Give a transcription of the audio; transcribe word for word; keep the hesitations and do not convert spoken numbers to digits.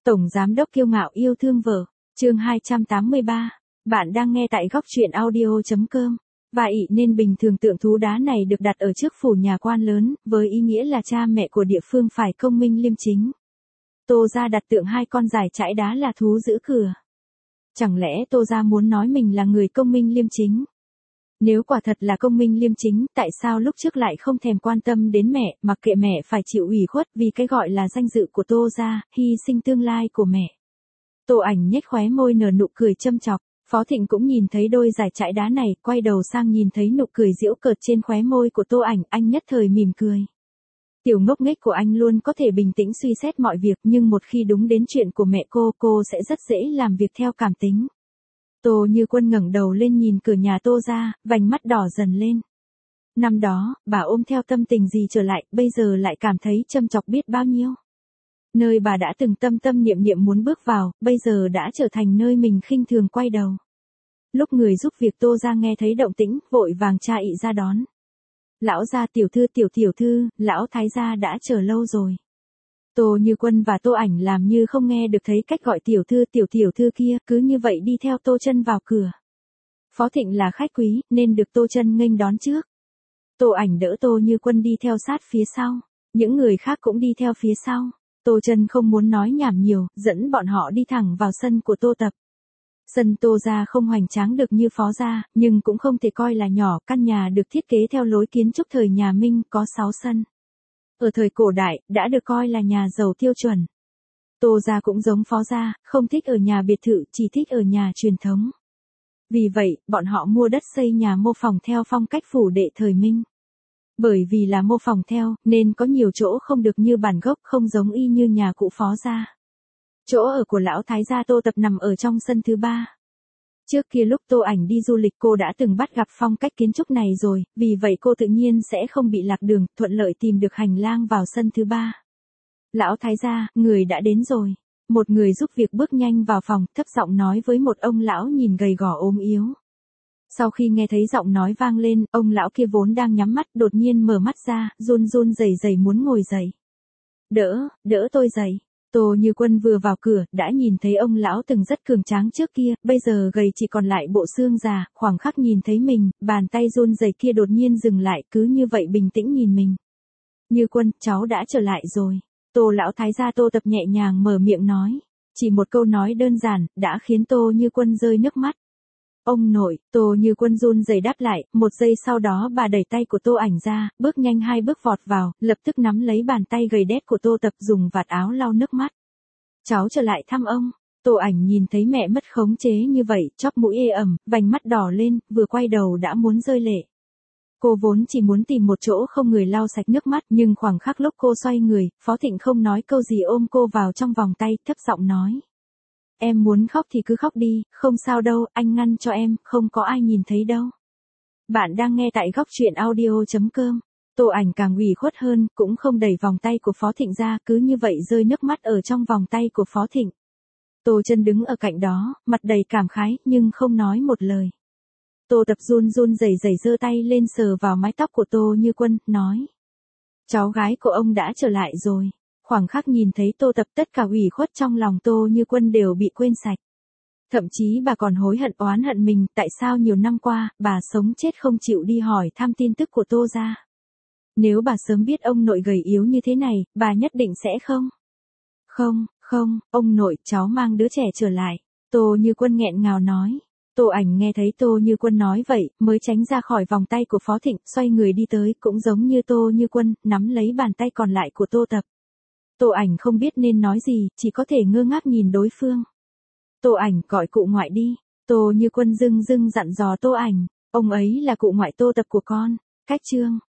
Tổng giám đốc kiêu ngạo yêu thương vợ. Chương hai trăm tám mươi ba. Bạn đang nghe tại góc truyện audio chấm com. Và ỷ nên bình thường tượng thú đá này được đặt ở trước phủ nhà quan lớn, với ý nghĩa là cha mẹ của địa phương phải công minh liêm chính. Tô gia đặt tượng hai con giải trãi đá là thú giữ cửa. Chẳng lẽ Tô gia muốn nói mình là người công minh liêm chính? Nếu quả thật là công minh liêm chính, tại sao lúc trước lại không thèm quan tâm đến mẹ, mặc kệ mẹ phải chịu ủy khuất vì cái gọi là danh dự của Tô gia, hy sinh tương lai của mẹ? Tô Ảnh nhếch khóe môi nở nụ cười châm chọc. Phó Thịnh cũng nhìn thấy đôi giải trãi đá này, quay đầu sang nhìn thấy nụ cười giễu cợt trên khóe môi của Tô Ảnh, anh nhất thời mỉm cười. Tiểu ngốc nghếch của anh luôn có thể bình tĩnh suy xét mọi việc, nhưng một khi đúng đến chuyện của mẹ cô, cô sẽ rất dễ làm việc theo cảm tính. Tô Như Quân ngẩng đầu lên nhìn cửa nhà Tô gia, vành mắt đỏ dần lên. Năm đó, bà ôm theo tâm tình gì trở lại, bây giờ lại cảm thấy châm chọc biết bao nhiêu. Nơi bà đã từng tâm tâm niệm niệm muốn bước vào, bây giờ đã trở thành nơi mình khinh thường quay đầu. Lúc người giúp việc Tô gia nghe thấy động tĩnh, vội vàng cha ị ra đón. Lão gia tiểu thư tiểu tiểu thư, lão thái gia đã chờ lâu rồi. Tô Như Quân và Tô Ảnh làm như không nghe được thấy cách gọi tiểu thư tiểu tiểu thư kia, cứ như vậy đi theo Tô Chân vào cửa. Phó Thịnh là khách quý, nên được Tô Chân nghênh đón trước. Tô Ảnh đỡ Tô Như Quân đi theo sát phía sau, những người khác cũng đi theo phía sau. Tô Chân không muốn nói nhảm nhiều, dẫn bọn họ đi thẳng vào sân của Tô Tập. Sân Tô gia không hoành tráng được như Phó gia, nhưng cũng không thể coi là nhỏ, căn nhà được thiết kế theo lối kiến trúc thời nhà Minh, có sáu sân. Ở thời cổ đại, đã được coi là nhà giàu tiêu chuẩn. Tô gia cũng giống Phó gia, không thích ở nhà biệt thự, chỉ thích ở nhà truyền thống. Vì vậy, bọn họ mua đất xây nhà mô phỏng theo phong cách phủ đệ thời Minh. Bởi vì là mô phỏng theo, nên có nhiều chỗ không được như bản gốc, không giống y như nhà cụ Phó gia. Chỗ ở của lão thái gia Tô Tập nằm ở trong sân thứ ba. Trước kia lúc Tô Ảnh đi du lịch cô đã từng bắt gặp phong cách kiến trúc này rồi, vì vậy cô tự nhiên sẽ không bị lạc đường, thuận lợi tìm được hành lang vào sân thứ ba. Lão thái gia, người đã đến rồi. Một người giúp việc bước nhanh vào phòng, thấp giọng nói với một ông lão nhìn gầy gò ốm yếu. Sau khi nghe thấy giọng nói vang lên, ông lão kia vốn đang nhắm mắt, đột nhiên mở mắt ra, run run rẩy rẩy muốn ngồi dậy. Đỡ, đỡ tôi dậy. Tô Như Quân vừa vào cửa, đã nhìn thấy ông lão từng rất cường tráng trước kia, bây giờ gầy chỉ còn lại bộ xương già, khoảng khắc nhìn thấy mình, bàn tay run rẩy kia đột nhiên dừng lại, cứ như vậy bình tĩnh nhìn mình. Như Quân, cháu đã trở lại rồi. Tô lão thái gia Tô Tập nhẹ nhàng mở miệng nói. Chỉ một câu nói đơn giản, đã khiến Tô Như Quân rơi nước mắt. Ông nội, Tô Như Quân run rẩy đáp lại, một giây sau đó bà đẩy tay của Tô Ảnh ra, bước nhanh hai bước vọt vào, lập tức nắm lấy bàn tay gầy đét của Tô Tập dùng vạt áo lau nước mắt. Cháu trở lại thăm ông. Tô Ảnh nhìn thấy mẹ mất khống chế như vậy, chóp mũi ê ẩm, vành mắt đỏ lên, vừa quay đầu đã muốn rơi lệ. Cô vốn chỉ muốn tìm một chỗ không người lau sạch nước mắt, nhưng khoảng khắc lúc cô xoay người, Phó Thịnh không nói câu gì ôm cô vào trong vòng tay, thấp giọng nói. Em muốn khóc thì cứ khóc đi, không sao đâu, anh ngăn cho em, không có ai nhìn thấy đâu. Bạn đang nghe tại góc truyện audio chấm com. Tô Ảnh càng ủy khuất hơn, cũng không đẩy vòng tay của Phó Thịnh ra, cứ như vậy rơi nước mắt ở trong vòng tay của Phó Thịnh. Tô Chân đứng ở cạnh đó, mặt đầy cảm khái, nhưng không nói một lời. Tô Tập run run rẩy rẩy giơ tay lên sờ vào mái tóc của Tô Như Quân, nói. Cháu gái của ông đã trở lại rồi. Khoảng khắc nhìn thấy Tô Tập, tất cả ủy khuất trong lòng Tô Như Quân đều bị quên sạch. Thậm chí bà còn hối hận oán hận mình, tại sao nhiều năm qua, bà sống chết không chịu đi hỏi thăm tin tức của Tô gia. Nếu bà sớm biết ông nội gầy yếu như thế này, bà nhất định sẽ không. Không, không, ông nội, cháu mang đứa trẻ trở lại. Tô Như Quân nghẹn ngào nói. Tô Ảnh nghe thấy Tô Như Quân nói vậy, mới tránh ra khỏi vòng tay của Phó Thịnh, xoay người đi tới, cũng giống như Tô Như Quân, nắm lấy bàn tay còn lại của Tô Tập. Tô Ảnh không biết nên nói gì, chỉ có thể ngơ ngác nhìn đối phương. Tô Ảnh, gọi cụ ngoại đi. Tô Như Quân dưng dưng dặn dò Tô Ảnh, ông ấy là cụ ngoại Tô Tập của con. Cách chương